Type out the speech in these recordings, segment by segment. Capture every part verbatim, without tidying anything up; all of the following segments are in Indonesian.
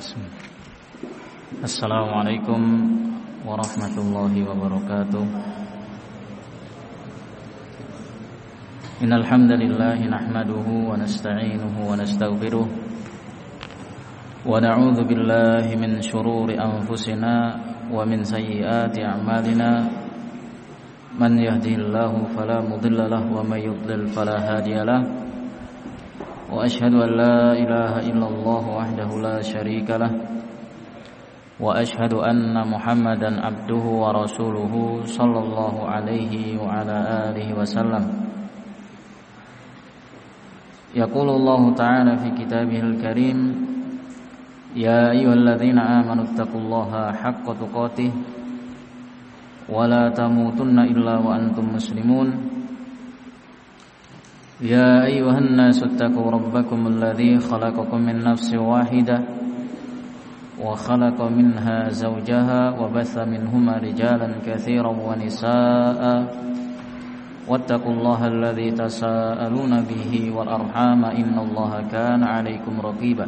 Bismillah. Assalamualaikum warahmatullahi wabarakatuh. Innal hamdalillah nahmaduhu wa nasta'inuhu wa nastaghfiruh wa na'udzu billahi min shururi anfusina wa min sayyiati a'malina. Man yahdihillahu fala mudilla lahu wa may yudlil fala hadiya lahu. Wa ashhadu an la ilaha illallah wahdahu la syarika lah. Wa ashhadu anna Muhammadan abduhu wa rasuluhu sallallahu alaihi wa ala alihi wasallam. Yaqulu Allah ta'ala fi kitabihil karim, ya ayyuhalladzina amanu taqullaha haqqa tuqatih wa la tamutunna illa wa antum muslimun. يا أيها الناس اتقوا ربكم الذي خلقكم من نفس واحدة وخلق منها زوجها وبث منهما رجالا كثيرا ونساء واتقوا الله الذي تساءلون به والأرحام إن الله كان عليكم رقيبا.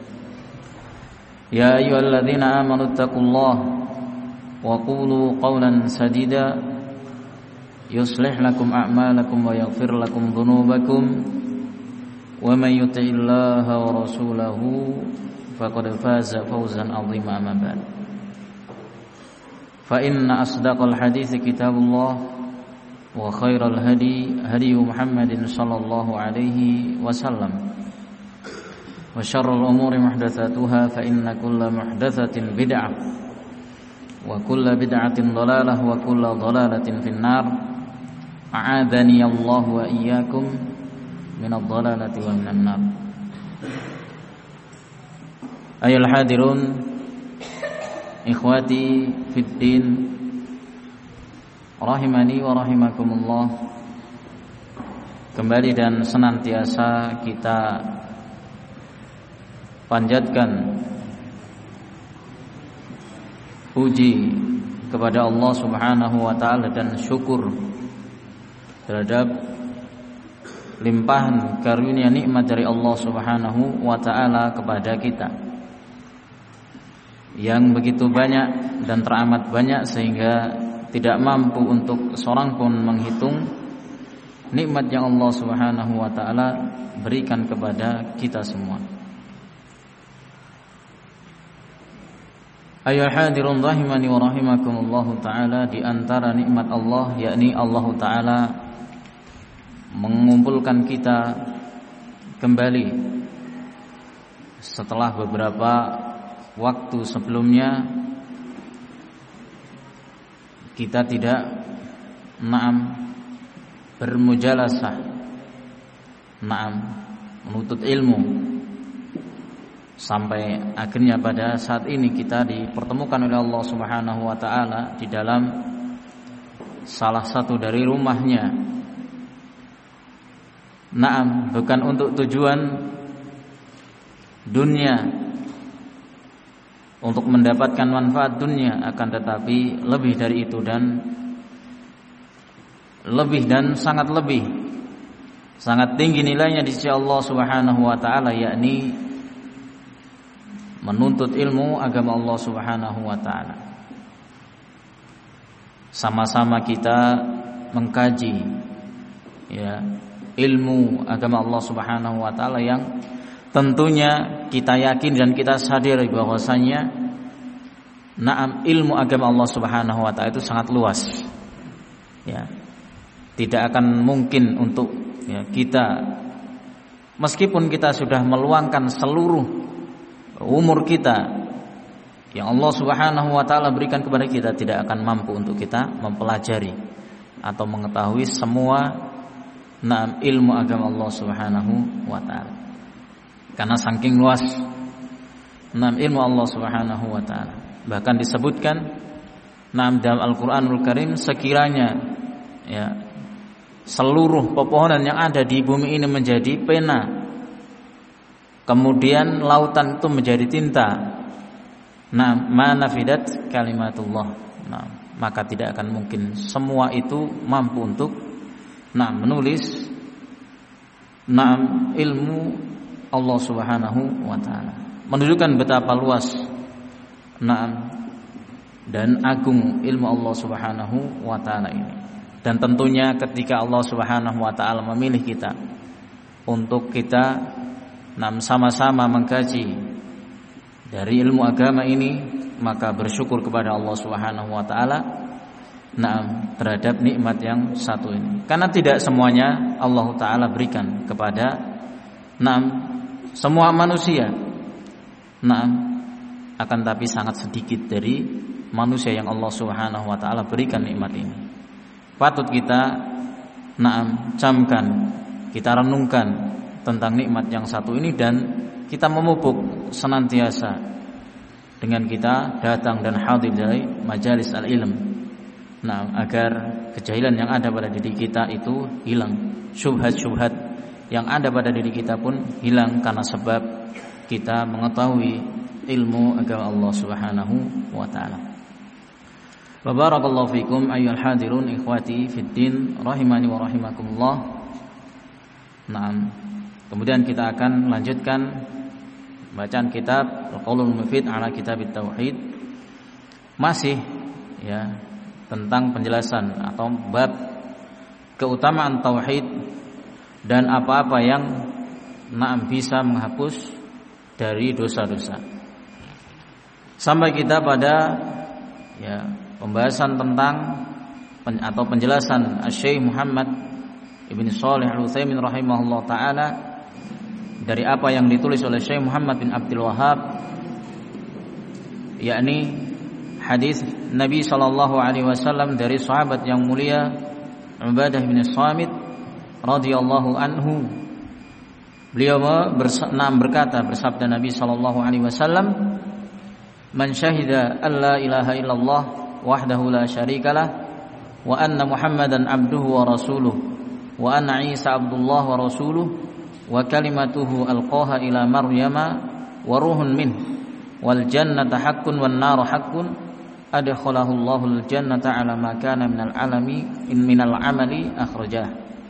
يا أيها الذين آمنوا اتقوا الله وقولوا قولا سديدا يصلح لكم أعمالكم ويغفر لكم ذنوبكم ومن يطع الله ورسوله فقد فاز فوزا عظيما. أما بعد فإن أصدق الحديث كتاب الله وخير الهدي هدي محمد صلى الله عليه وسلم وشر الأمور محدثاتها فإن كل محدثة بدعة وكل بدعة ضلالة وكل ضلالة في النار. A'adhani Allah wa iyyakum minadh dhalalati wa minan nar. Ayol hadirun, ikhwati fid din, rahimani wa rahimakumullah. Kembali dan senantiasa kita panjatkan puji kepada Allah Subhanahu wa taala dan syukur terhadap limpahan karunia nikmat dari Allah Subhanahu wa taala kepada kita yang begitu banyak dan teramat banyak sehingga tidak mampu untuk seorang pun menghitung nikmat yang Allah Subhanahu wa taala berikan kepada kita semua. Ayuhal hadirun rahimani wa rahimakumullahu taala, di antara nikmat Allah yakni Allah taala mengumpulkan kita kembali setelah beberapa waktu sebelumnya kita tidak na'am bermujalasah, na'am menuntut ilmu, sampai akhirnya pada saat ini kita dipertemukan oleh Allah Subhanahu wa taala di dalam salah satu dari rumahnya. Naam, bukan untuk tujuan dunia, untuk mendapatkan manfaat dunia, akan tetapi lebih dari itu dan lebih dan sangat lebih, sangat tinggi nilainya di sisi Allah Subhanahu wa taala, yakni menuntut ilmu agama Allah Subhanahu wa taala. Sama-sama kita mengkaji ya ilmu agama Allah Subhanahu wa taala yang tentunya kita yakin dan kita sadari bahwasanya na'am ilmu agama Allah Subhanahu wa taala itu sangat luas. Ya. Tidak akan mungkin untuk ya, kita meskipun kita sudah meluangkan seluruh umur kita yang Allah Subhanahu wa taala berikan kepada kita, tidak akan mampu untuk kita mempelajari atau mengetahui semua Naam ilmu agama Allah Subhanahu wa taala. Karena saking luas naam ilmu Allah Subhanahu wa taala. Bahkan disebutkan naam dalam Al-Qur'anul Karim, sekiranya ya seluruh pepohonan yang ada di bumi ini menjadi pena, kemudian lautan itu menjadi tinta, naam ma nafidat kalimatullah. Naam, maka tidak akan mungkin semua itu mampu untuk Nah, menulis Naam ilmu Allah Subhanahu wa taala. menunjukkan betapa luas nah dan agung ilmu Allah Subhanahu wa taala ini. Dan tentunya ketika Allah Subhanahu wa taala memilih kita untuk kita nam sama-sama mengkaji dari ilmu agama ini, maka bersyukur kepada Allah Subhanahu wa taala nah terhadap nikmat yang satu ini. Karena tidak semuanya Allah taala berikan kepada nah semua manusia. Nah, akan tapi sangat sedikit dari manusia yang Allah Subhanahu wa taala berikan nikmat ini. Patut kita naam camkan, kita renungkan tentang nikmat yang satu ini dan kita memupuk senantiasa dengan kita datang dan hadir dari majalis al-ilm. Nah, agar kejahilan yang ada pada diri kita itu hilang, syubhat-syubhat yang ada pada diri kita pun hilang karena sebab kita mengetahui ilmu agama Allah Subhanahu wa taala. Barakallahu fikum ayyuhal hadirun ikhwati fid din rahimani wa rahimakumullah. Naam. Kemudian kita akan melanjutkan bacaan kitab Al-Qaulul Mufid ala Kitabit Tauhid. Masih ya tentang penjelasan atau bab keutamaan tauhid dan apa-apa yang naam bisa menghapus dari dosa-dosa. Sampai kita pada ya pembahasan tentang atau penjelasan Syekh Muhammad Ibn Shalih Al-Utsaimin rahimahullah taala dari apa yang ditulis oleh Syekh Muhammad bin Abdul Wahhab, yakni hadis Nabi sallallahu alaihi wasallam dari sahabat yang mulia Ubadah bin Samit radhiyallahu anhu. Beliau berkata, bersabda Nabi sallallahu alaihi wasallam, "Man syahida alla ilaha illallah wahdahu la syarikalah wa anna Muhammadan abduhu wa rasuluh wa anna Isa abdullah wa rasuluh wa kalimatuhu alqaha ila Maryama wa ruhun min wal jannata haqqun wan naru haqqun adkhalahu Allahul jannata ala ma kana minal alami in minal amali akhrajah."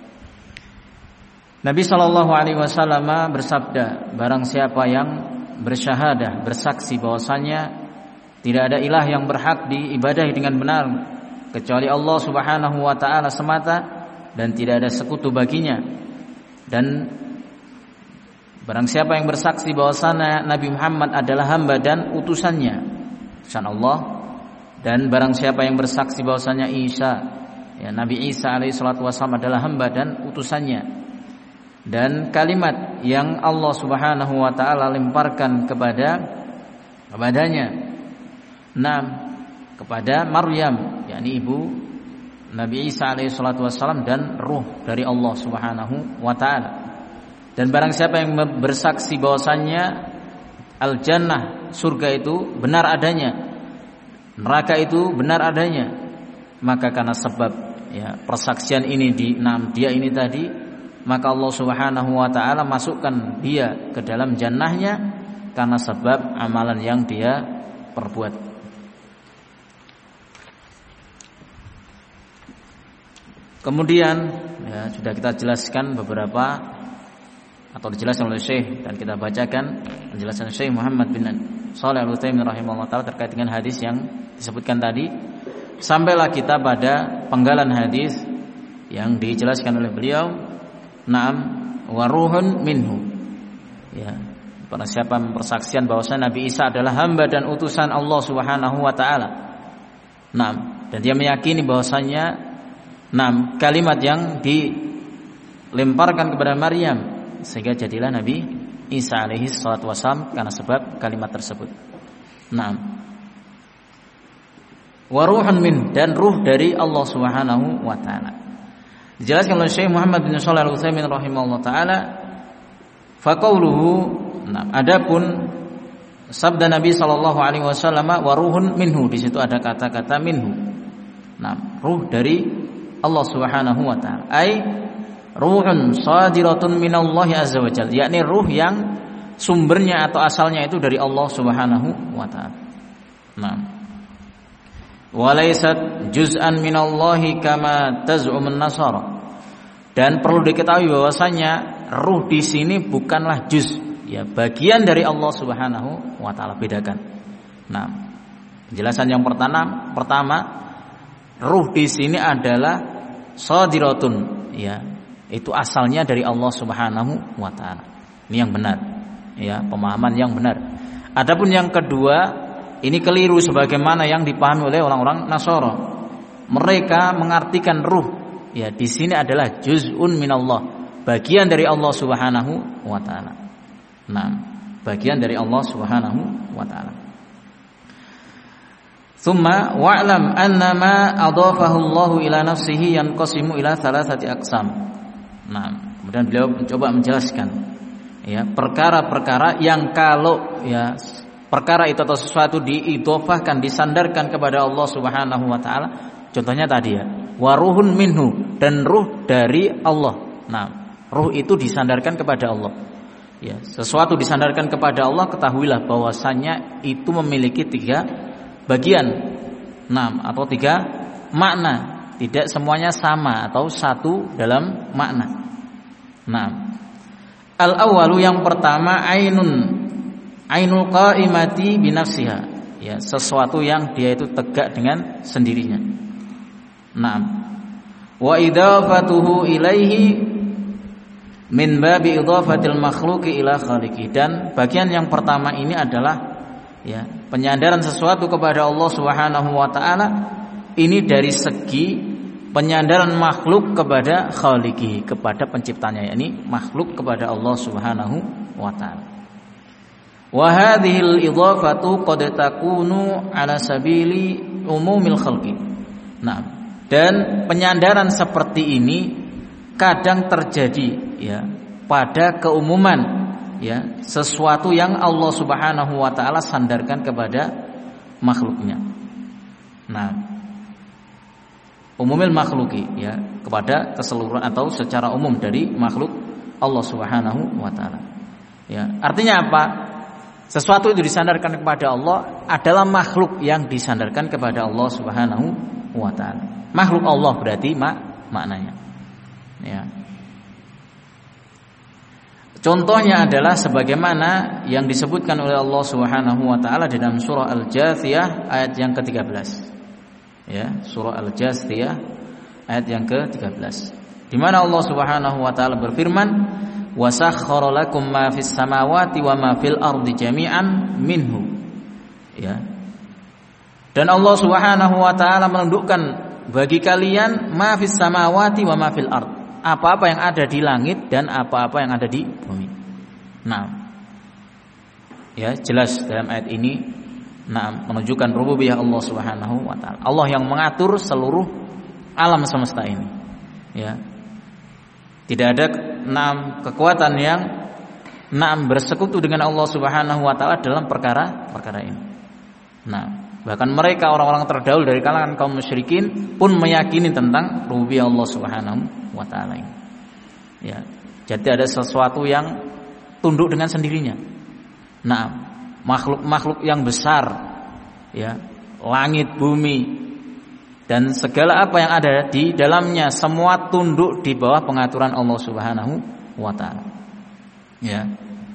Nabi sallallahu alaihi wasallam bersabda, barang siapa yang bersyahadah, bersaksi bahwasanya tidak ada ilah yang berhak diibadahi dengan benar kecuali Allah Subhanahu wa taala semata dan tidak ada sekutu baginya, dan barang siapa yang bersaksi bahwasanya Nabi Muhammad adalah hamba dan utusannya, utusan Allah, dan barang siapa yang bersaksi bahwasanya Isa ya Nabi Isa alaihi salatu wasallam adalah hamba dan utusannya, dan kalimat yang Allah Subhanahu wa taala lemparkan kepada kepadanya, nah kepada Maryam yakni ibu Nabi Isa alaihi salatu wasallam, dan ruh dari Allah Subhanahu wa taala. Dan barang siapa yang bersaksi bahwasannya al-jannah, surga itu benar adanya, neraka itu benar adanya, maka karena sebab ya persaksian ini di enam dia ini tadi, maka Allah Subhanahu wa taala masukkan dia ke dalam jannahnya karena sebab amalan yang dia perbuat. Kemudian ya, sudah kita jelaskan beberapa atau dijelaskan oleh Syekh dan kita bacakan penjelasan Syekh Muhammad bin Shalih Al-Utsaimin rahimahullah taala terkait dengan hadis yang disebutkan tadi. Sampailah kita pada penggalan hadis yang dijelaskan oleh beliau, na'am wa ruhun minhu. Ya, pada siapa mempersaksikan bahwasanya Nabi Isa adalah hamba dan utusan Allah Subhanahu wa taala. Naam, dan dia meyakini bahwasanya naam kalimat yang dilemparkan kepada Maryam sehingga jadilah Nabi Isa alaihi salatu wasallam karena sebab kalimat tersebut. Naam. Wa ruhun min, dan ruh dari Allah Subhanahu wa taala. Dijelaskan oleh Syekh Muhammad bin Shalih Al-Utsaimin rahimahullah taala, fa qauluhu, nah adapun sabda Nabi sallallahu alaihi wasallam wa ruhun minhu, di situ ada kata-kata minhu. Nah, ruh dari Allah Subhanahu wa taala, ai ruhun sadiratun minallahi azza wajalla, yakni ruh yang sumbernya atau asalnya itu dari Allah Subhanahu wa taala. Nah, walaysat juz'an minallahi kama taz'umun nasara, dan perlu diketahui bahwasanya ruh di sini bukanlah juz ya bagian dari Allah Subhanahu wa taala. Bedakan. Nah, penjelasan yang pertama, pertama ruh di sini adalah shadiratun, ya, itu asalnya dari Allah Subhanahu wa taala. Ini yang benar, ya, pemahaman yang benar. Adapun yang kedua, ini keliru sebagaimana yang dipahami oleh orang-orang Nasara. Mereka mengartikan ruh, ya, di sini adalah juz'un minallah, bagian dari Allah Subhanahu wa taala. Nah, bagian dari Allah Subhanahu wa taala. Tsumma wa'lam annama adhafahu Allah ila nafsihi yanqasimu ila thalathati aqsam. Nah, kemudian beliau mencoba menjelaskan, ya, perkara-perkara yang kalau, ya, perkara itu atau sesuatu diidhofahkan, disandarkan kepada Allah Subhanahu wa taala. Contohnya tadi, ya, waruhun minhu, dan ruh dari Allah. Nah, ruh itu disandarkan kepada Allah. Ya, sesuatu disandarkan kepada Allah, ketahuilah bahwasanya itu memiliki tiga bagian, enam atau tiga makna. Tidak semuanya sama atau satu dalam makna. Nah, al-awwalu, yang pertama, ainun ainul qaimati binafsiha, ya, sesuatu yang dia itu tegak dengan sendirinya. Nah, wa idafatuhu ilaihi min babi idafatil makhluqi ila khaliqi, dan bagian yang pertama ini adalah, ya, penyandaran sesuatu kepada Allah Subhanahu wa taala ini dari segi penyandaran makhluk kepada khaliqi, kepada penciptanya, yakni makhluk kepada Allah Subhanahu wa taala. Wa hadhil idhafatu qad takunu ala sabili umumil khalqi. Nah, dan penyandaran seperti ini kadang terjadi, ya, pada keumuman, ya, sesuatu yang Allah Subhanahu wa taala sandarkan kepada makhluknya. Nah, umumil makhluki, ya, kepada keseluruhan atau secara umum dari makhluk Allah Subhanahu wa taala. Ya, artinya apa? Sesuatu itu disandarkan kepada Allah adalah makhluk yang disandarkan kepada Allah Subhanahu wa taala. Makhluk Allah berarti mak maknanya. Ya. Contohnya adalah sebagaimana yang disebutkan oleh Allah Subhanahu wa taala di dalam surah Al-Jathiyah ayat yang ke tiga belas. Ya, surah Al-Jathiyah ayat yang ke tiga belas. Di mana Allah Subhanahu wa taala berfirman, "Wa sakhkhara lakum ma fis samawati wa ma fil ardi jami'an minhu." Ya. Dan Allah Subhanahu wa taala menundukkan bagi kalian ma fis samawati wa ma fil ard, apa-apa yang ada di langit dan apa-apa yang ada di bumi. Nah, ya, jelas dalam ayat ini, nah, menunjukkan rububiyah Allah Subhanahu wa taala. Allah yang mengatur seluruh alam semesta ini. Ya. Tidak ada enam kekuatan yang enam bersekutu dengan Allah Subhanahu wa taala dalam perkara-perkara ini. Nah, bahkan mereka orang-orang terdahulu dari kalangan kaum musyrikin pun meyakini tentang rububiyah Allah Subhanahu wa taala ini. Ya. Jadi ada sesuatu yang tunduk dengan sendirinya. Nah, makhluk-makhluk yang besar, ya, langit, bumi, dan segala apa yang ada di dalamnya semua tunduk di bawah pengaturan Allah Subhanahu wa taala. Ya.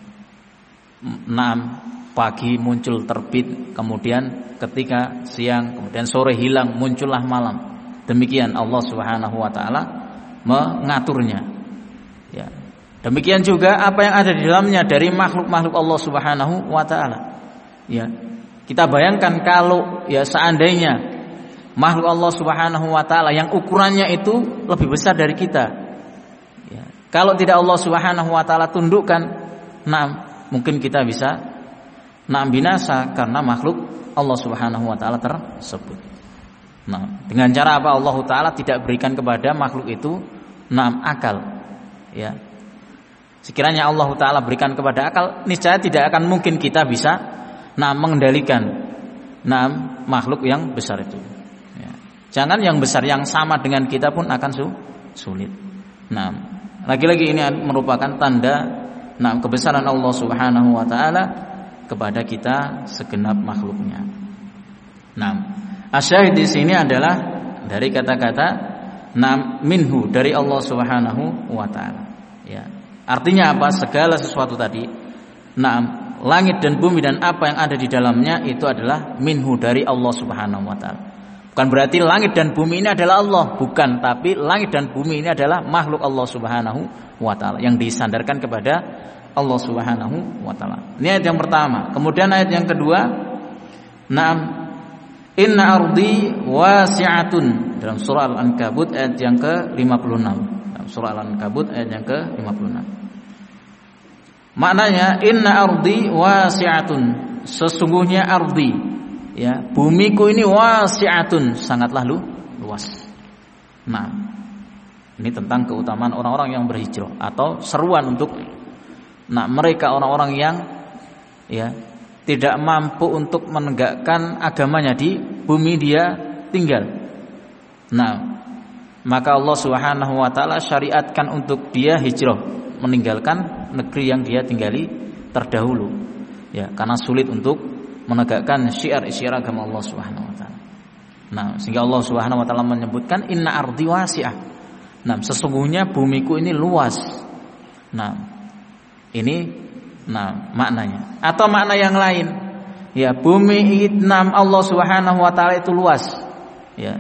Nah, pagi muncul terbit, kemudian ketika siang, kemudian sore hilang, muncullah malam. Demikian Allah Subhanahu wa taala mengaturnya. Ya. Demikian juga apa yang ada di dalamnya dari makhluk-makhluk Allah Subhanahu wa taala. Ya. Kita bayangkan kalau, ya, seandainya makhluk Allah Subhanahu wa taala yang ukurannya itu lebih besar dari kita. Ya. Kalau tidak Allah Subhanahu wa taala tundukkan, nah, mungkin kita bisa nah binasa karena makhluk Allah Subhanahu wa taala tersebut. Nah, dengan cara apa? Allah taala tidak berikan kepada makhluk itu nah akal. Ya. Sekiranya Allah taala berikan kepada akal, niscaya tidak akan mungkin kita bisa nah mengendalikan nah makhluk yang besar itu. Ya. Jangan yang besar, yang sama dengan kita pun akan sulit. Nah, lagi-lagi ini merupakan tanda nah kebesaran Allah Subhanahu wa taala kepada kita segenap makhluknya. Nah, asyahid di sini adalah dari kata-kata nam minhu, dari Allah Subhanahu wa taala. Ya. Artinya apa? Segala sesuatu tadi Naam, langit dan bumi dan apa yang ada di dalamnya itu adalah minhu, dari Allah Subhanahu wa taala. Bukan berarti langit dan bumi ini adalah Allah, bukan, tapi langit dan bumi ini adalah makhluk Allah Subhanahu wa taala yang disandarkan kepada Allah Subhanahu wa taala. Ini ayat yang pertama. Kemudian ayat yang kedua, naam, inna ardi wasi'atun, dalam surah Al-Ankabut ayat yang ke lima puluh enam. Dalam surah Al-Ankabut ayat yang ke lima puluh enam. Maknanya inna ardi wasi'atun, sesungguhnya ardi, ya, bumiku ini wasi'atun, sangatlah lu, luas. Nah, ini tentang keutamaan orang-orang yang berhijrah atau seruan untuk nah mereka orang-orang yang ya tidak mampu untuk menegakkan agamanya di bumi dia tinggal. Nah, maka Allah Subhanahu wa taala syariatkan untuk dia hijrah, meninggalkan negeri yang dia tinggali terdahulu, ya, karena sulit untuk menegakkan syiar-syiar agama Allah Subhanahu wa taala. Nah, sehingga Allah Subhanahu wa taala menyebutkan inna ardi wasi'ah. Nah, sesungguhnya bumiku ini luas. Nah, ini nah maknanya. Atau makna yang lain, ya, bumi itnam Allah Subhanahu wa taala itu luas, ya.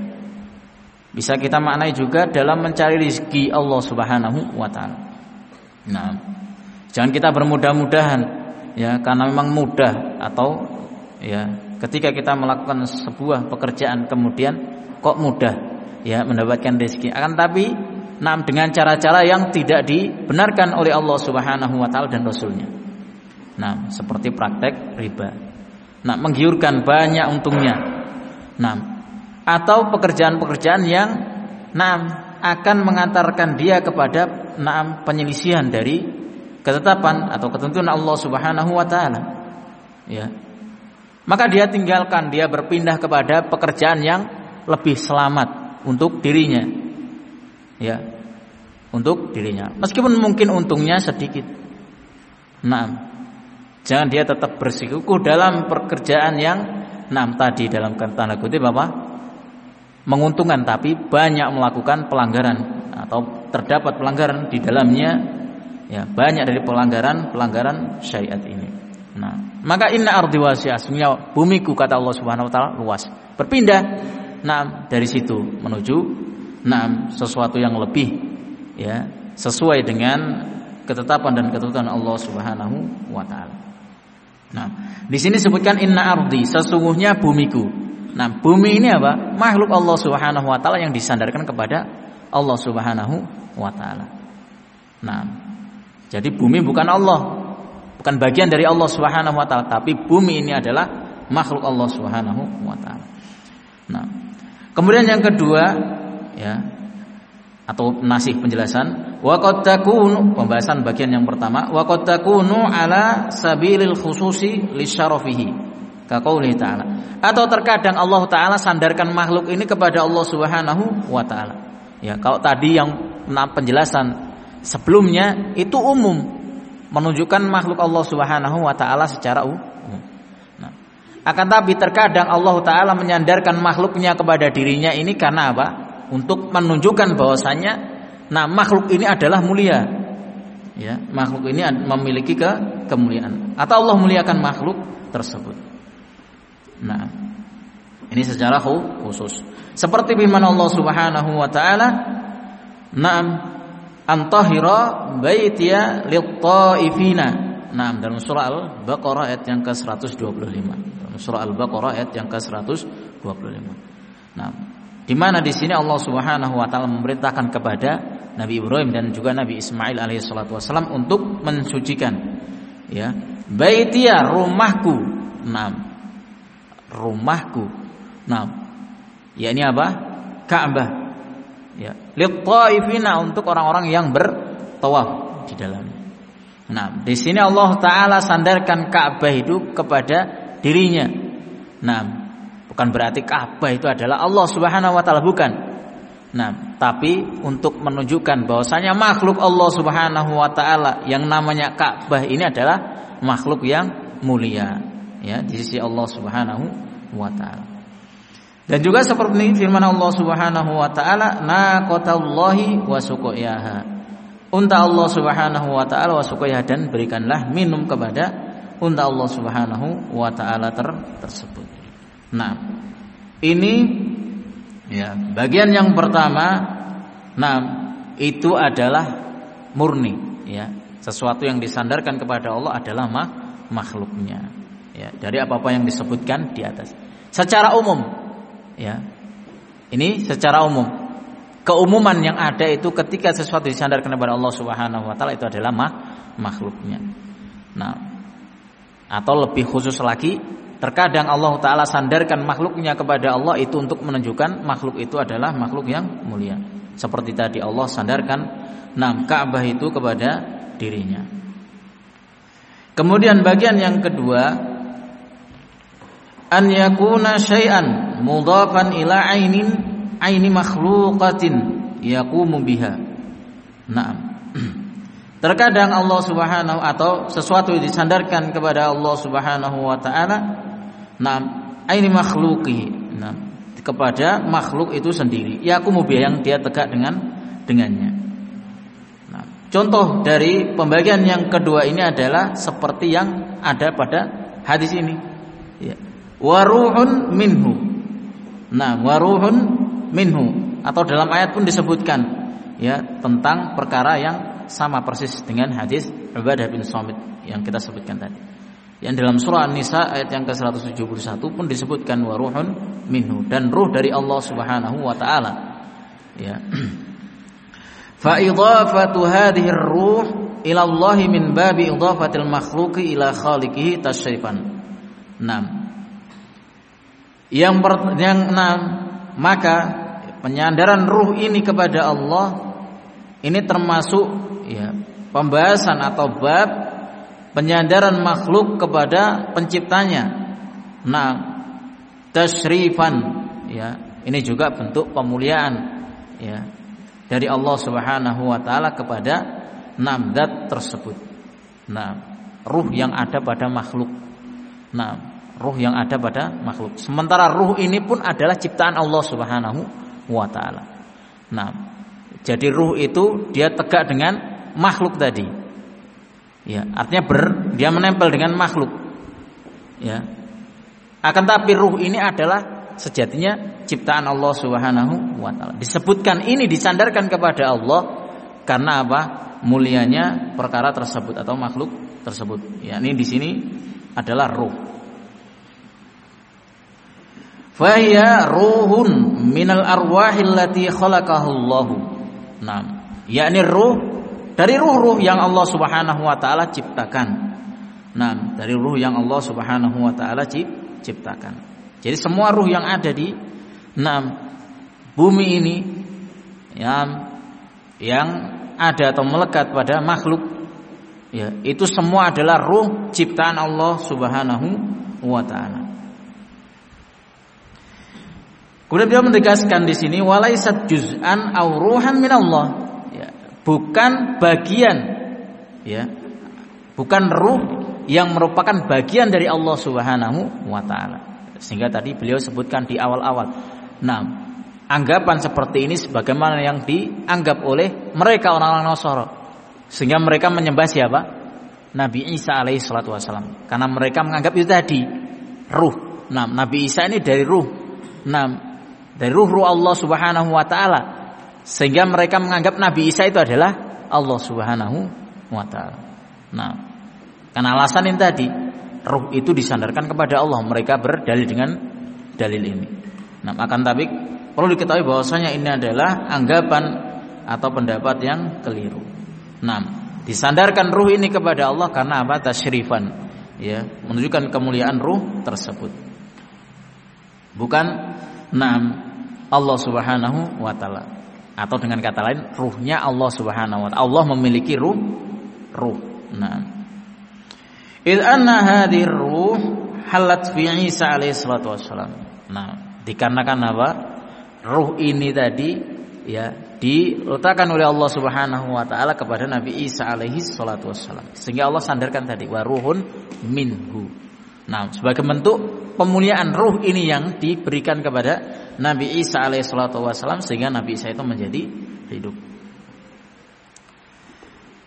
Bisa kita maknai juga dalam mencari rezeki Allah Subhanahu wa taala. Nah, jangan kita bermudah-mudahan, ya, karena memang mudah, atau ya ketika kita melakukan sebuah pekerjaan kemudian kok mudah, ya, mendapatkan rezeki, akan tapi nah dengan cara-cara yang tidak dibenarkan oleh Allah Subhanahu wa taala dan Rasulnya. Nah, seperti praktek riba. Nah, menggiurkan, banyak untungnya. Nah, atau pekerjaan-pekerjaan yang nah akan mengantarkan dia kepada nah penyelisihan dari ketetapan atau ketentuan Allah Subhanahu wa taala. Ya. Maka dia tinggalkan, dia berpindah kepada pekerjaan yang lebih selamat untuk dirinya. Ya, untuk dirinya, meskipun mungkin untungnya sedikit. Nah, jangan dia tetap bersikukuh dalam pekerjaan yang nah tadi dalam tanda kutip apa? Menguntungkan, tapi banyak melakukan pelanggaran atau terdapat pelanggaran di dalamnya, ya, banyak dari pelanggaran-pelanggaran syariat ini. Nah, maka inna ardi wasi'ah, bumiku kata Allah Subhanahu wa taala luas. Berpindah nah dari situ menuju nah sesuatu yang lebih, ya, sesuai dengan ketetapan dan ketentuan Allah Subhanahu wa taala. Nah, di sini sebutkan inna ardi, sesungguhnya bumiku. Nah, bumi ini apa? Makhluk Allah Subhanahu wa taala yang disandarkan kepada Allah Subhanahu wa taala. Nah, jadi bumi bukan Allah, bukan bagian dari Allah Subhanahu wa taala, tapi bumi ini adalah makhluk Allah Subhanahu wa taala. Nah, kemudian yang kedua, ya, atau nasih penjelasan, wa qad takunu, pembahasan bagian yang pertama, wa qad takunu ala sabilil khususi li syarafihi ka qouli ta'ala. Atau terkadang Allah taala sandarkan makhluk ini kepada Allah Subhanahu wa taala. Ya, kalau tadi yang penjelasan sebelumnya itu umum, menunjukkan makhluk Allah Subhanahu wa taala secara umum. Nah, akan tapi terkadang Allah taala menyandarkan makhluknya kepada dirinya ini karena apa? Untuk menunjukkan bahwasanya nah makhluk ini adalah mulia, ya, makhluk ini memiliki ke kemuliaan, atau Allah muliakan makhluk tersebut. Nah, ini secara khusus, seperti firman Allah Subhanahu wa taala, na'am antahira baitiya lit-taifina. Nah, dalam surah Al-Baqarah ayat yang ke seratus dua puluh lima. Dalam surah Al-Baqarah ayat yang ke seratus dua puluh lima. Nah, di mana di sini Allah Subhanahu wa taala memerintahkan kepada Nabi Ibrahim dan juga Nabi Ismail alaihi salatu wasallam untuk mensucikan, ya, baitiya, rumahku. Nah, rumahku. Nah, ya ini apa? Ka'bah. Ya, lit-taifina, untuk orang-orang yang bertawaf di dalamnya. Nah, di sini Allah taala sandarkan Ka'bah itu kepada dirinya. Nah, bukan berarti Ka'bah itu adalah Allah Subhanahu wa taala, bukan. Nah, tapi untuk menunjukkan bahwasanya makhluk Allah Subhanahu wa taala yang namanya Ka'bah ini adalah makhluk yang mulia, ya, di sisi Allah Subhanahu wa taala. Dan juga seperti firman Allah Subhanahu wa taala, naqatallahi wa suqiyaha. Unta Allah Subhanahu wa taala wa suqiyaha, dan berikanlah minum kepada untuk Allah Subhanahu wa taala ter, tersebut. Nah, ini ya, bagian yang pertama, nah itu adalah murni ya. Sesuatu yang disandarkan kepada Allah adalah mak, makhluknya. Ya, dari apa-apa yang disebutkan di atas. Secara umum ya. Ini secara umum. Keumuman yang ada itu ketika sesuatu disandarkan kepada Allah Subhanahu wa taala itu adalah mak, makhluknya. Nah, atau lebih khusus lagi, terkadang Allah taala sandarkan makhluknya kepada Allah itu untuk menunjukkan makhluk itu adalah makhluk yang mulia. Seperti tadi Allah sandarkan nam Ka'bah itu kepada dirinya. Kemudian bagian yang kedua, an yakuna syai'an mudhafan ila ainin aini makhluqatin yaqumu biha. Naam. Terkadang Allah Subhanahu atau sesuatu yang disandarkan kepada Allah Subhanahu wa taala, naam, aini makhluqi, naam, kepada makhluk itu sendiri. Yaqumu biha, yang dia tegak dengan dengannya. Nah, contoh dari pembagian yang kedua ini adalah seperti yang ada pada hadis ini. Ya. Wa ruhun minhu. Nah, wa ruhun minhu, atau dalam ayat pun disebutkan ya tentang perkara yang sama persis dengan hadis Ubadah bin Samit yang kita sebutkan tadi. Yang dalam surah An-Nisa ayat yang ke seratus tujuh puluh satu pun disebutkan wa ruhun minhu, dan ruh dari Allah Subhanahu wa taala. Ya. Fa idhafatu hadhihi ar-ruh ila Allah min babi idhafatil makhluqi ila khaliqihi tasyrifan. Naam. Yang per, yang enam, maka penyandaran ruh ini kepada Allah ini termasuk ya pembahasan atau bab penyandaran makhluk kepada penciptanya. Nah, tasyrifan ya, ini juga bentuk pemuliaan ya dari Allah Subhanahu wa taala kepada enam zat tersebut. Nah, ruh yang ada pada makhluk. Nah, ruh yang ada pada makhluk. Sementara ruh ini pun adalah ciptaan Allah Subhanahu wa taala. Nah, jadi ruh itu dia tegak dengan makhluk tadi. Ya, artinya ber, dia menempel dengan makhluk. Ya. Akan tapi ruh ini adalah sejatinya ciptaan Allah Subhanahu wa taala. Disebutkan ini disandarkan kepada Allah karena apa? Mulianya perkara tersebut atau makhluk tersebut. Ya, ini di sini adalah ruh. Faya ruhun minal arwahil lati khalaqahullahu. Nah, yakni ruh dari ruh-ruh yang Allah Subhanahu wa taala ciptakan. Nah, dari ruh yang Allah Subhanahu wa taala ciptakan. Jadi semua ruh yang ada di nah, bumi ini yang yang ada atau melekat pada makhluk ya, itu semua adalah ruh ciptaan Allah Subhanahu wa taala. Kemudian beliau menegaskan di sini walaisat juz'an aw ruhan minallah. Ya, bukan bagian ya. Bukan ruh yang merupakan bagian dari Allah Subhanahu wa taala. Sehingga tadi beliau sebutkan di awal-awal. Nah, anggapan seperti ini sebagaimana yang dianggap oleh mereka orang-orang Nasara. Sehingga mereka menyembah siapa? Nabi Isa alaihi salatu wasallam. Karena mereka menganggap itu tadi ruh. Nah, Nabi Isa ini dari ruh. Nah, dari ruh-ruh Allah Subhanahu wa taala, sehingga mereka menganggap Nabi Isa itu adalah Allah Subhanahu wa taala. Nah, karena alasan ini tadi, ruh itu disandarkan kepada Allah, mereka berdalil dengan dalil ini. Nah, akan tapi perlu diketahui bahwasanya ini adalah anggapan atau pendapat yang keliru. Nah, disandarkan ruh ini kepada Allah karena apa? Tasyrifan, ya, menunjukkan kemuliaan ruh tersebut. Bukan nah Allah Subhanahu wa taala, atau dengan kata lain ruhnya Allah Subhanahu wa taala. Allah memiliki ruh ruh. Nah, id anna hadhihi ruh halat fi Isa alaihi salatu wassalam. Nah, dikarenakan apa? Ruh ini tadi ya diletakkan oleh Allah Subhanahu wa taala kepada Nabi Isa alaihi salatu wassalam. Sehingga Allah sandarkan tadi wa ruhun minhu. Nah, sebagai bentuk pemuliaan ruh ini yang diberikan kepada Nabi Isa alaihi salatu wasallam, sehingga Nabi Isa itu menjadi hidup.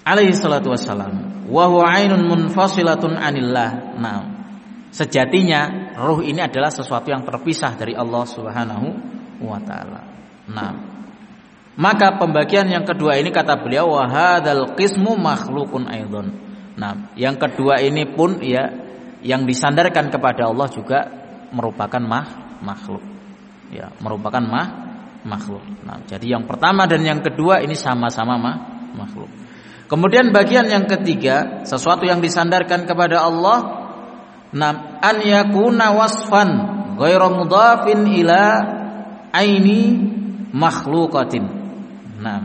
alaihi salatu wassalam, wa huwa ainun munfasilatun anillah. Nah, sejatinya ruh ini adalah sesuatu yang terpisah dari Allah Subhanahu wa taala. Nah, maka pembagian yang kedua ini kata beliau wa hadzal qismu makhluqun aidan. Nah, yang kedua ini pun ya yang disandarkan kepada Allah juga merupakan mah, makhluk. Ya, merupakan mah, makhluk. Nah, jadi yang pertama dan yang kedua ini sama-sama mah, makhluk. Kemudian bagian yang ketiga, sesuatu yang disandarkan kepada Allah, nam an yakuna wasfan ghairu mudhafin ila aini makhluqatin. Nah,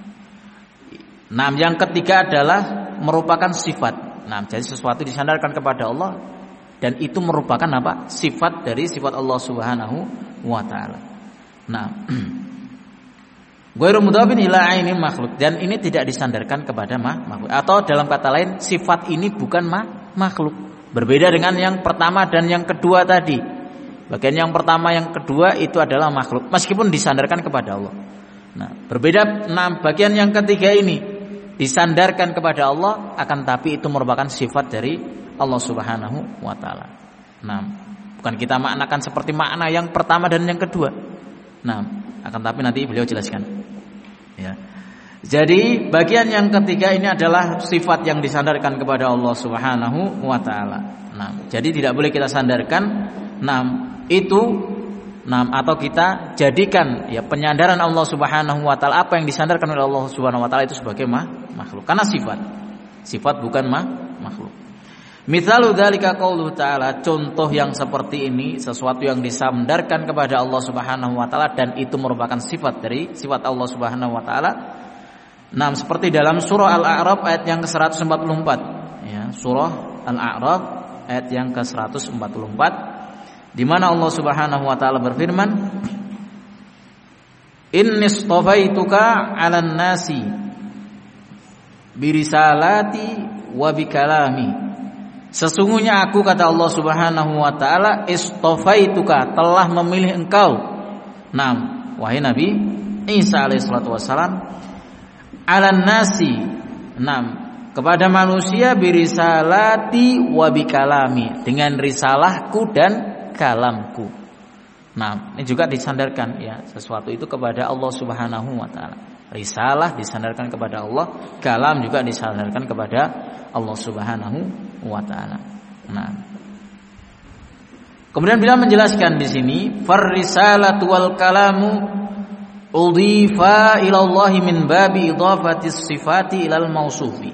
nah yang ketiga adalah merupakan sifat. Nah, jadi sesuatu disandarkan kepada Allah dan itu merupakan apa? Sifat dari sifat Allah Subhanahu wa taala. Nah, ghairu mudhafin ila aini makhluk, dan ini tidak disandarkan kepada makhluk, atau dalam kata lain sifat ini bukan makhluk. Berbeda dengan yang pertama dan yang kedua tadi. Bagian yang pertama yang kedua itu adalah makhluk meskipun disandarkan kepada Allah. Nah, berbeda nah bagian yang ketiga ini disandarkan kepada Allah akan tapi itu merupakan sifat dari Allah Subhanahu wa taala. Nah, bukan kita maknakan seperti makna yang pertama dan yang kedua. Nah, akan tapi nanti beliau jelaskan. Ya. Jadi bagian yang ketiga ini adalah sifat yang disandarkan kepada Allah Subhanahu wa taala. Nah, jadi tidak boleh kita sandarkan nah itu nah atau kita jadikan ya penyandaran Allah Subhanahu wa taala apa yang disandarkan oleh Allah Subhanahu wa taala itu sebagai mah, makhluk. Karena sifat. Sifat bukan mah, makhluk. Mithalu dzalika qauluhu ta'ala, contoh yang seperti ini sesuatu yang disandarkan kepada Allah Subhanahu wa taala dan itu merupakan sifat dari sifat Allah Subhanahu wa taala. Nah, seperti dalam surah Al-A'raf ayat yang ke seratus empat puluh empat ya, surah Al-A'raf ayat yang ke seratus empat puluh empat di mana Allah Subhanahu wa taala berfirman, "Inni istafaituka 'alan nasi birisalati wa bikalami." Sesungguhnya aku, kata Allah Subhanahu wa taala, istafaituka, telah memilih engkau. Nah, wahai Nabi Isa alaihi salatu wasalam, alan nasi, nah, kepada manusia birisalati wa bikalami, dengan risalahku dan kalamku. Nah, ini juga disandarkan ya sesuatu itu kepada Allah Subhanahu wa taala. Risalah disandarkan kepada Allah, kalam juga disandarkan kepada Allah Subhanahu wa taala. Nah, kemudian beliau menjelaskan di sini, "Far-risalatu wal kalamu udhifa ila Allah min babi idhafati sifati ilal mausufi."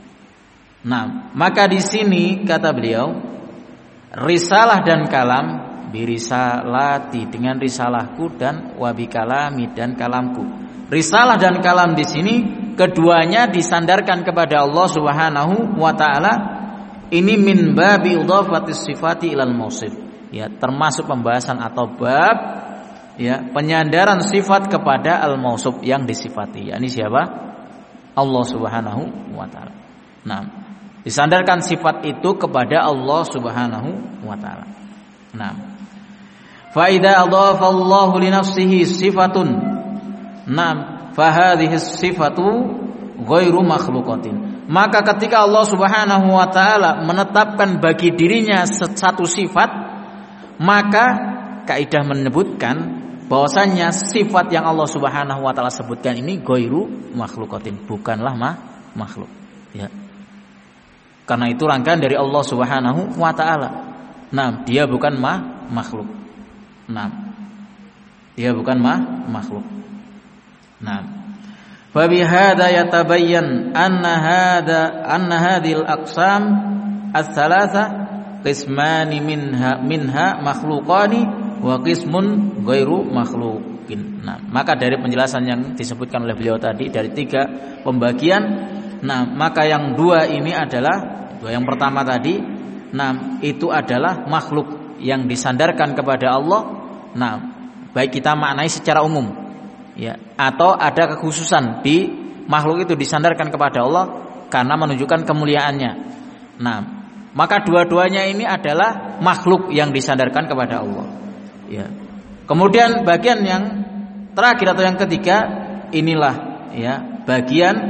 Nah, maka di sini kata beliau, risalah dan kalam, birisalati dengan risalahku dan wabikalami dan kalamku. Risalah dan kalam di sini keduanya disandarkan kepada Allah Subhanahu wa taala. Ini min babi idhafatis sifati ilal mausif. Ya, termasuk pembahasan atau bab ya penyandaran sifat kepada al-mausuf yang disifati. Yakni siapa? Allah Subhanahu wa taala. Nah, disandarkan sifat itu kepada Allah Subhanahu wa taala. Nah, fa idza adhafa Allahu li nafsihi sifatun, nah, fa hadhihi sifatu ghairu makhluqatin. Maka ketika Allah Subhanahu wa taala menetapkan bagi dirinya satu sifat, maka kaidah menyebutkan bahwasanya sifat yang Allah Subhanahu wa taala sebutkan ini ghairu makhluqatin, bukanlah mah, makhluk. Ya. Karena itu rangkaian dari Allah Subhanahu wa taala. Nah, dia bukan mah, makhluk. Nah, dia bukan mah, makhluk. Nah, fa bi hadza yatabayyan anna hadza anna hadhil aqsam ats-tsalatsa qismani minha minha makhluqani wa qismun ghairu makhluqin. Nah, maka dari penjelasan yang disebutkan oleh beliau tadi dari tiga pembagian, nah, maka yang dua ini adalah dua yang pertama tadi, nah, itu adalah makhluk yang disandarkan kepada Allah. Nah, baik kita maknai secara umum ya, atau ada kekhususan di makhluk itu disandarkan kepada Allah karena menunjukkan kemuliaannya. Nah, maka dua-duanya ini adalah makhluk yang disandarkan kepada Allah. Ya. Kemudian bagian yang terakhir atau yang ketiga inilah ya bagian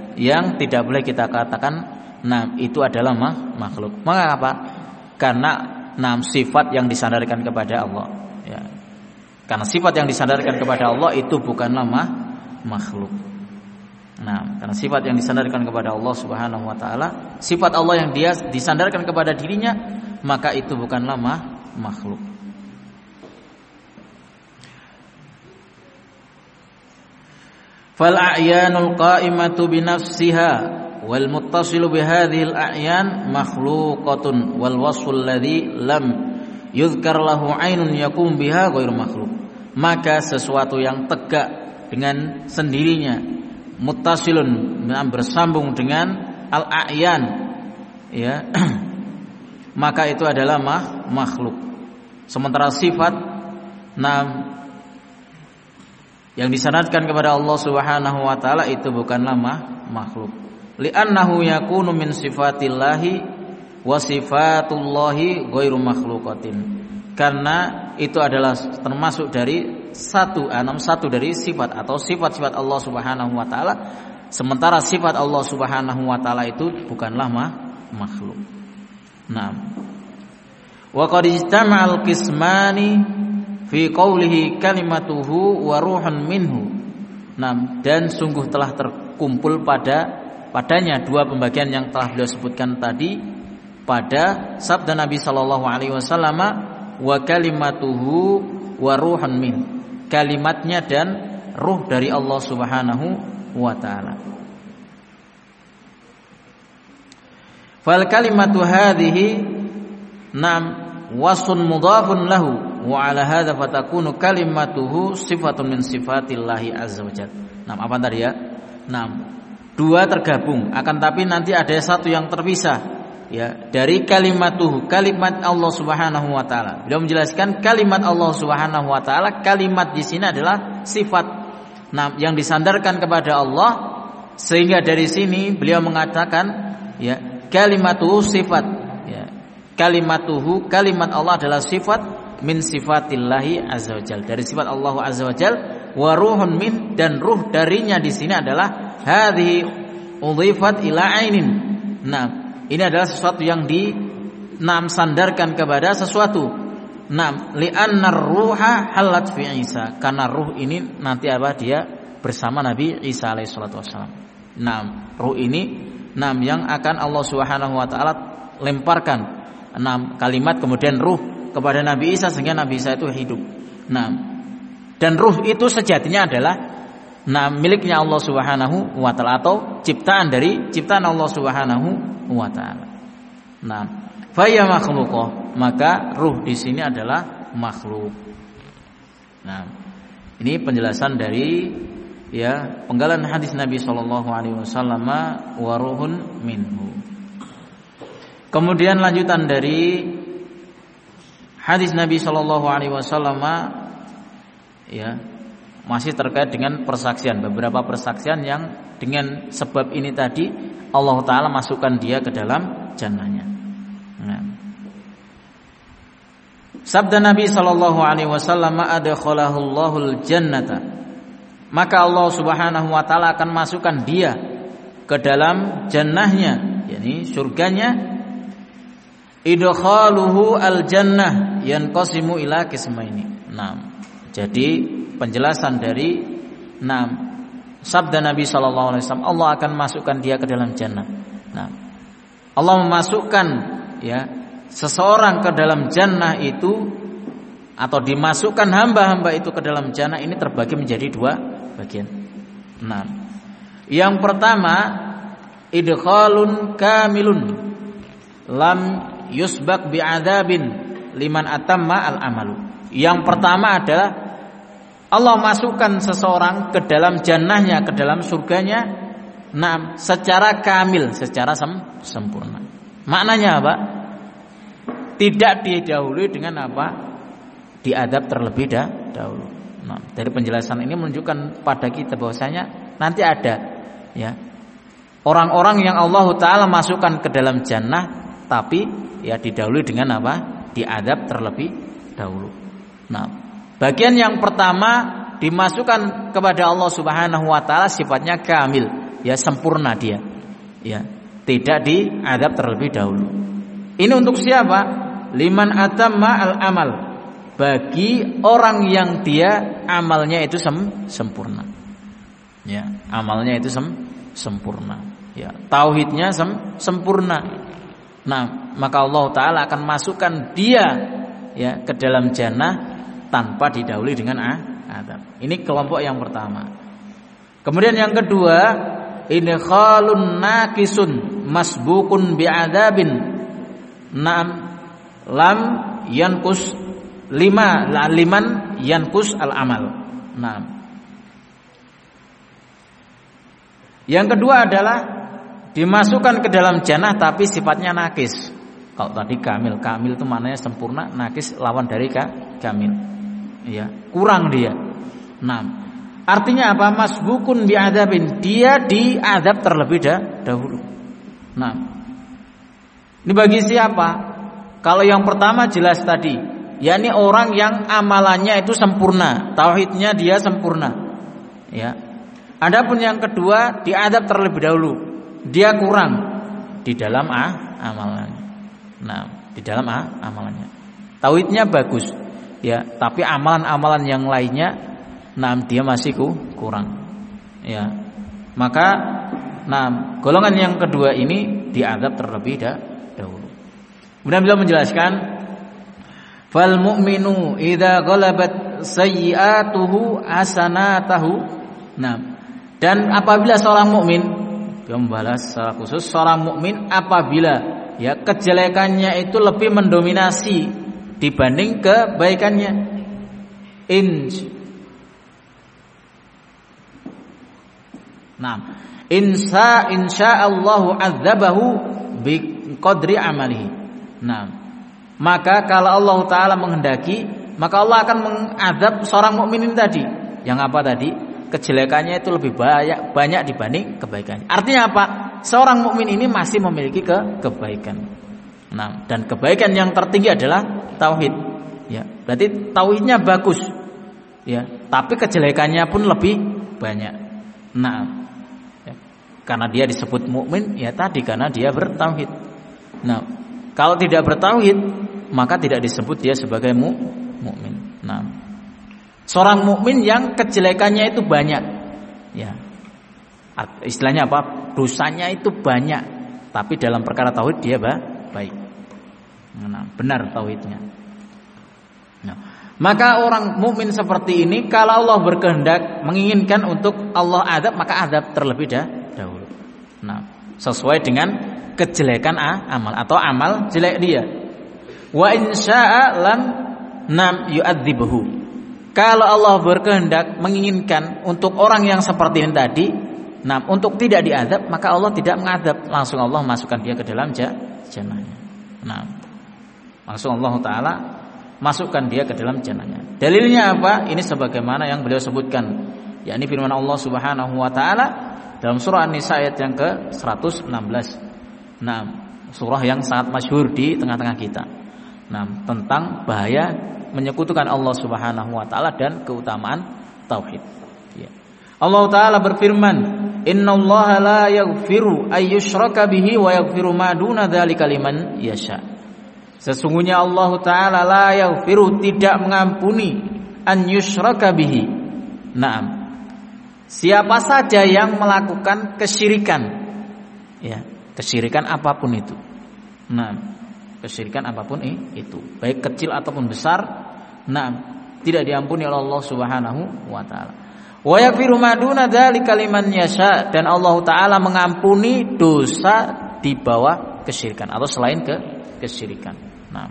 yang tidak boleh kita katakan nah itu adalah makhluk. Mengapa? Karena nah sifat yang disandarkan kepada Allah, ya. Karena sifat yang disandarkan kepada Allah itu bukanlah makhluk. Nah, karena sifat yang disandarkan kepada Allah Subhanahu wa taala, sifat Allah yang dia disandarkan kepada dirinya, maka itu bukanlah makhluk. Fal a'yanul qa'imatu bi nafsiha wal muttasilu bi hadhil a'yan makhluqatun wal wasful ladzi lam yuzkar lahu 'ainun yakum biha ghairu makhluk. Maka sesuatu yang tegak dengan sendirinya, muttasilun bersambung dengan al-a'yan, ya. Maka itu adalah makhluk. Sementara sifat nam yang disanadkan kepada Allah Subhanahu wa taala itu bukanlah makhluk. Li'annahu yakunu min sifatillahi wa sifatullahi ghairu makhluqatin. Karena itu adalah termasuk dari satu enam satu dari sifat atau sifat-sifat Allah Subhanahu wa taala, sementara sifat Allah Subhanahu wa taala itu bukanlah makhluk. Naam. Wa qad ijtama'al qismani fi qawlihi kalimatuhu wa ruhun minhu. Naam, dan sungguh telah terkumpul pada padanya dua pembagian yang telah beliau sebutkan tadi pada sabda Nabi sallallahu alaihi wasallam wa kalimatuhu wa ruhun min, kalimatnya dan ruh dari Allah Subhanahu wa taala. Fal kalimatu hadhihi nam wasun mudhafun lahu wa ala hadza fatakunu kalimatuhu sifatun min sifatillahi azza wajalla. Nam apa tadi ya? Nam dua tergabung, akan tapi nanti ada satu yang terpisah, ya, dari kalimatuhu, kalimat Allah Subhanahu wa taala. Beliau menjelaskan kalimat Allah Subhanahu wa taala, kalimat di sini adalah sifat nah, yang disandarkan kepada Allah, sehingga dari sini beliau mengatakan ya kalimatuhu sifat, ya. Kalimatuhu, kalimat Allah adalah sifat min sifatillahi azza wajalla, dari sifat Allah azza wajalla, wa ruhun min, dan ruh darinya di sini adalah hadhihi udhifat ila ainin. Nah, ini adalah sesuatu yang di nam sandarkan kepada sesuatu. Nam li'annar ruha halat fi Isa, karena ruh ini nanti apa dia bersama Nabi Isa alaihi salatu wasallam. Nam ruh ini nam yang akan Allah Subhanahu wa taala lemparkan enam kalimat kemudian ruh kepada Nabi Isa sehingga Nabi Isa itu hidup. Nah, dan ruh itu sejatinya adalah nah miliknya Allah Subhanahu wa taala atau ciptaan dari ciptaan Allah Subhanahu wa taala. Nah, fa ya makhluqah, maka ruh di sini adalah makhluk. Nah, ini penjelasan dari ya penggalan hadis Nabi sallallahu alaihi wasallam wa ruhun minhu. Kemudian lanjutan dari hadis Nabi sallallahu alaihi wasallam ya masih terkait dengan persaksian, beberapa persaksian yang dengan sebab ini tadi Allah taala masukkan dia ke dalam jannahnya. Nah. Sabda Nabi sallallahu alaihi wasallam, adkhalahu Allahul jannata, maka Allah Subhanahu wa taala akan masukkan dia ke dalam jannahnya, yakni surganya. Idkhaluhu al jannah yanqasimu ila qismaini. Nah, jadi penjelasan dari enam sabda Nabi sallallahu alaihi wasallam, Allah akan masukkan dia ke dalam jannah. Nah, Allah memasukkan ya seseorang ke dalam jannah itu atau dimasukkan hamba-hamba itu ke dalam jannah ini terbagi menjadi dua bagian. Nah, yang pertama idkhalun kamilun lam yusbaq bi'adzabin liman atamma al-amalu. Yang pertama adalah Allah masukkan seseorang ke dalam jannahnya, ke dalam surganya, nah, secara kamil, secara sem- sempurna. Maknanya apa? Tidak didahului dengan apa? Diadab terlebih dah- dahulu. Nah, dari penjelasan ini menunjukkan pada kita bahwasanya nanti ada ya orang-orang yang Allah Ta'ala masukkan ke dalam jannah, tapi ya didahului dengan apa? Diadab terlebih dahulu. Nah, bagian yang pertama dimasukkan kepada Allah Subhanahu wa taala sifatnya kamil, ya sempurna dia. Ya, tidak diadab terlebih dahulu. Ini untuk siapa? Liman atamma al-amal. Bagi orang yang dia amalnya itu sem- sempurna. Ya, amalnya itu sem- sempurna. Ya, tauhidnya sem- sempurna. Nah, maka Allah Ta'ala akan masukkan dia ya ke dalam jannah tanpa didahului dengan adab. Ini kelompok yang pertama. Kemudian yang kedua, ini khalun nakisun masbukun bi'adabin. Naam lam yankus lima la liman yankus al amal. Naam. Yang kedua adalah dimasukkan ke dalam jannah tapi sifatnya nakis. Kalau tadi kamil, kamil itu maknanya sempurna, nakis lawan dari kamil. Ya, kurang dia. Nah, artinya apa? Masbukun bi'adzabin, dia diadab terlebih dahulu. Nah, ini bagi siapa? Kalau yang pertama jelas tadi, yakni orang yang amalannya itu sempurna, tauhidnya dia sempurna. Ya. Adapun yang kedua diadab terlebih dahulu, dia kurang di dalam ah, amalannya. Nah, di dalam ah, amalannya. Tauhidnya bagus. Ya, tapi amalan-amalan yang lainnya, nah dia masih kurang. Ya, maka, nah golongan yang kedua ini diadab terlebih dahulu. Kemudian beliau menjelaskan, fal mu'minu idza ghalabat sayyi'atuhu hasanatahu. Nah, dan apabila seorang mukmin, dia membalas secara khusus seorang mukmin apabila ya kejelekannya itu lebih mendominasi dibanding kebaikannya. Inj. Nah, insya insyaallahu adzabahu bi qadri amalihi. Nah, maka kalau Allah Ta'ala menghendaki, maka Allah akan mengadab seorang mukmin tadi. Yang apa tadi? Kejelekannya itu lebih banyak banyak dibanding kebaikannya. Artinya apa? Seorang mukmin ini masih memiliki ke kebaikan. Nah, dan kebaikan yang tertinggi adalah tauhid. Ya, berarti tauhidnya bagus. Ya, tapi kejelekannya pun lebih banyak. Nah, ya, karena dia disebut mukmin, ya tadi karena dia bertauhid. Nah, kalau tidak bertauhid, maka tidak disebut dia sebagai mu mukmin. Nah, seorang mukmin yang kejelekannya itu banyak. Ya. Istilahnya apa? Dosanya itu banyak, tapi dalam perkara tauhid dia baik. Nah, benar tauhidnya. Nah, maka orang mukmin seperti ini kalau Allah berkehendak menginginkan untuk Allah adab, maka adab terlebih dahulu. Nah, sesuai dengan kejelekan amal atau amal jelek dia. Wa insya'a lam nam yu'adzibuhu. Kalau Allah berkehendak menginginkan untuk orang yang seperti ini tadi, nah untuk tidak diadab, maka Allah tidak mengadab, langsung Allah masukkan dia ke dalam jannahnya. Nah, langsung Allah Ta'ala masukkan dia ke dalam jannahnya. Dalilnya apa? Ini sebagaimana yang beliau sebutkan, yakni firman Allah Subhanahu wa Ta'ala dalam surah An-Nisa ayat yang ke seratus enam belas. Nah, surah yang sangat masyhur di tengah-tengah kita. Nah, tentang bahaya menyekutukan Allah Subhanahu wa Ta'ala dan keutamaan tauhid. Ya. Allah Ta'ala berfirman, "Innallaha la yaghfiru ay yushraka bihi wa yaghfiru ma duna dzalika liman yasha." Sesungguhnya Allah Ta'ala la yaghfiru, tidak mengampuni, an yushraka bihi. Naam. Siapa saja yang melakukan kesyirikan, ya, kesyirikan apapun itu. Nah, kesyirikan apapun itu, baik kecil ataupun besar, nah, tidak diampuni oleh Allah Subhanahu wa Ta'ala. Wa yaghfiru ma duna dzalika liman yasha, dan Allah Ta'ala mengampuni dosa di bawah kesyirikan atau selain ke kesyirikan. Nah,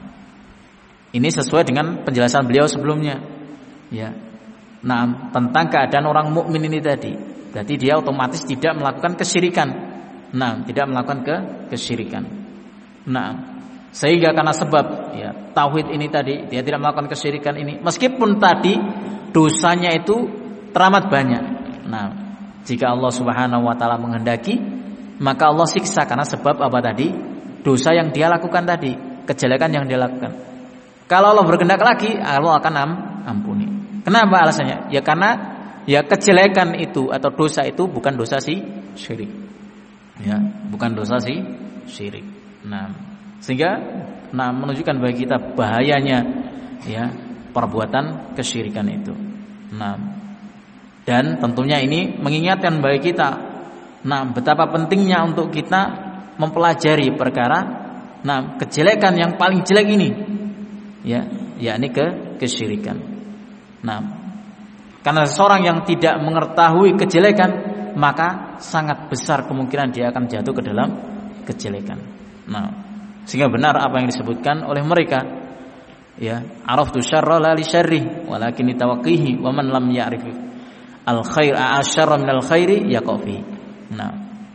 ini sesuai dengan penjelasan beliau sebelumnya, ya. Nah, tentang keadaan orang mukmin ini tadi, berarti dia otomatis tidak melakukan kesyirikan. Nah, tidak melakukan ke kesyirikan. Nah, sehingga karena sebab ya tauhid ini tadi, dia tidak melakukan kesyirikan ini, meskipun tadi dosanya itu teramat banyak. Nah, jika Allah Subhanahu wa Ta'ala menghendaki, maka Allah siksa karena sebab apa tadi? Dosa yang dia lakukan tadi, kejelekan yang dia lakukan. Kalau Allah berkehendak lagi, Allah akan ampuni. Kenapa alasannya? Ya karena ya kejelekan itu atau dosa itu bukan dosa si syirik. Ya, bukan dosa sih syirik. Nah, sehingga nah menunjukkan bagi kita bahayanya ya perbuatan kesyirikan itu. Nah, dan tentunya ini mengingatkan bagi kita nah betapa pentingnya untuk kita mempelajari perkara nah kejelekan yang paling jelek ini. Ya, yakni ke kesyirikan. Nah, karena seseorang yang tidak mengetahui kejelekan, maka sangat besar kemungkinan dia akan jatuh ke dalam kejelekan. Nah, sehingga benar apa yang disebutkan oleh mereka, ya, araftu syarra la li syarri walakin tawaqqihi wa man lam ya'rif al khair a'asyarra minal khairi yaqfi. Nah,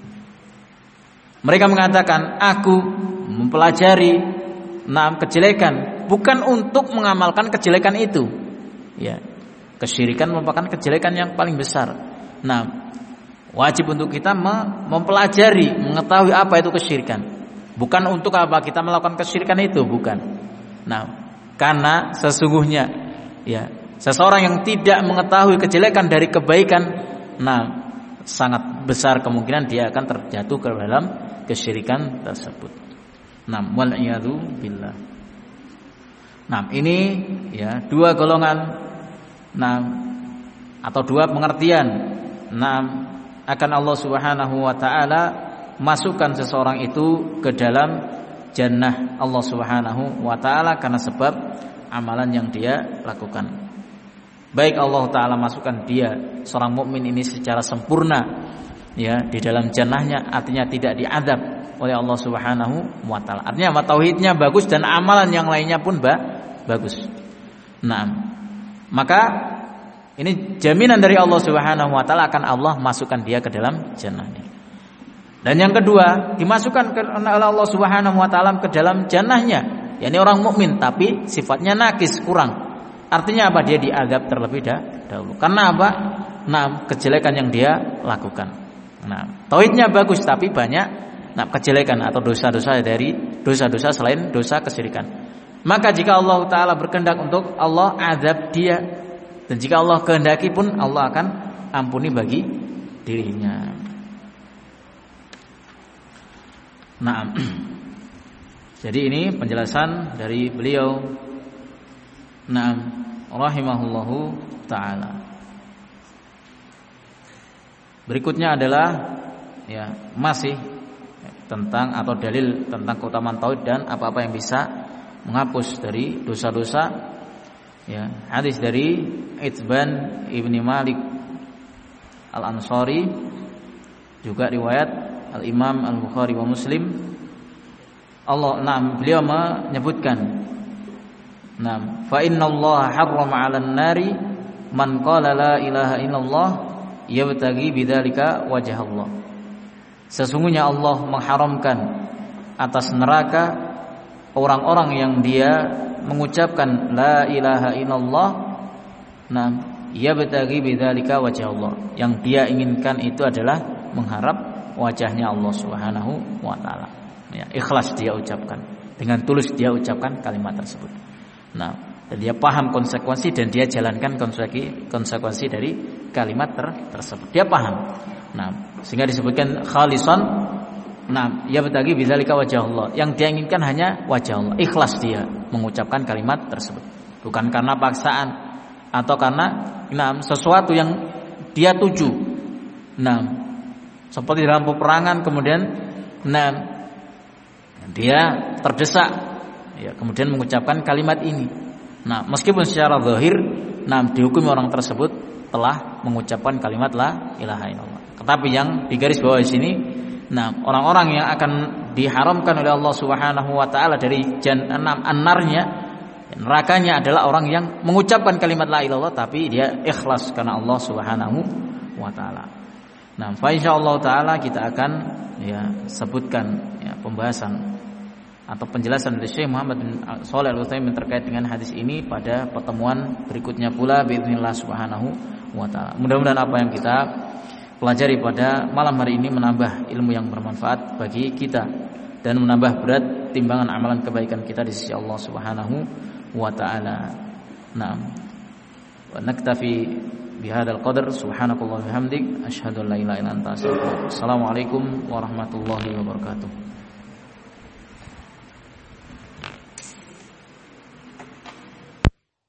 mereka mengatakan aku mempelajari nah kejelekan bukan untuk mengamalkan kejelekan itu. Ya, kesyirikan merupakan kejelekan yang paling besar. Nah, wajib untuk kita mempelajari, mengetahui apa itu kesyirikan. Bukan untuk apa kita melakukan kesyirikan itu, bukan. Nah, karena sesungguhnya ya, seseorang yang tidak mengetahui kejelekan dari kebaikan, nah, sangat besar kemungkinan dia akan terjatuh ke dalam kesyirikan tersebut. Nah, wal iyadu billah. Nah, ini ya dua golongan nah atau dua pengertian nah akan Allah Subhanahu wa taala masukkan seseorang itu ke dalam jannah Allah Subhanahu wa taala karena sebab amalan yang dia lakukan. Baik Allah taala masukkan dia seorang mukmin ini secara sempurna ya di dalam jannahnya, artinya tidak diazab oleh Allah Subhanahu wa taala. Artinya tauhidnya bagus dan amalan yang lainnya pun ba- bagus. Nah, maka ini jaminan dari Allah Subhanahu wa taala akan Allah masukkan dia ke dalam jannahnya. Dan yang kedua, dimasukkan oleh Allah Subhanahu wa taala ke dalam jannahnya, yakni orang mukmin tapi sifatnya nakis, kurang. Artinya apa? Dia diazab terlebih dahulu. Karena apa? Nah, kejelekan yang dia lakukan. Nah, tauhidnya bagus tapi banyak nah kejelekan atau dosa-dosa dari dosa-dosa selain dosa kesyirikan. Maka jika Allah taala berkehendak untuk Allah azab dia, dan jika Allah kehendaki pun Allah akan ampuni bagi dirinya. Nah, jadi ini penjelasan dari beliau. Nah, rahimahullahu taala. Berikutnya adalah ya masih tentang atau dalil tentang keutamaan tauhid dan apa-apa yang bisa menghapus dari dosa-dosa. Ya, hadis dari Itban ibni Malik Al-Ansari, juga riwayat Al-Imam Al-Bukhari wa Muslim. Allah, nah, beliau menyebutkan, nah, fa innallaha harrama 'alan nari man qala la ilaha illallah yabtaghi bidzalika wajh Allah. Sesungguhnya Allah mengharamkan atas neraka orang-orang yang dia mengucapkan la ilaha illallah, nah, yabtaghi bidzalika wajh Allah. Yang dia inginkan itu adalah mengharap wajahnya Allah Subhanahu wa taala. Ya, ikhlas dia ucapkan, dengan tulus dia ucapkan kalimat tersebut. Nah, dan dia paham konsekuensi dan dia jalankan konsekuensi konsekuensi dari kalimat ter tersebut. Dia paham. Nah, sehingga disebutkan khalisan. Nah, ya bertagi bidzalika wajah Allah. Yang dia inginkan hanya wajah Allah. Ikhlas dia mengucapkan kalimat tersebut. Bukan karena paksaan atau karena nah, sesuatu yang dia tuju. Nah, seperti dalam peperangan kemudian nah dia terdesak ya kemudian mengucapkan kalimat ini. Nah, meskipun secara zahir nah dihukumi orang tersebut telah mengucapkan kalimat la ilaha illallah. Tetapi yang digaris bawah di sini, nah, orang-orang yang akan diharamkan oleh Allah Subhanahu wa taala dari jannah an-narnya, nerakanya adalah orang yang mengucapkan kalimat la ilaha illallah tapi dia ikhlas karena Allah Subhanahu wa taala. Nah, fa insyaallah taala kita akan ya sebutkan ya pembahasan atau penjelasan dari Syekh Muhammad bin Shalih Al-Utsaimin terkait dengan hadis ini pada pertemuan berikutnya pula biidznillah Subhanahu wa taala. Mudah-mudahan apa yang kita pelajari pada malam hari ini menambah ilmu yang bermanfaat bagi kita dan menambah berat timbangan amalan kebaikan kita di sisi Allah Subhanahu wa taala. Naam. Wa naktafi Bihadzal qadar subhanakallah wa bihamdik asyhadu an la ilaha illa anta astaghfiruka. Assalamualaikum warahmatullahi wabarakatuh.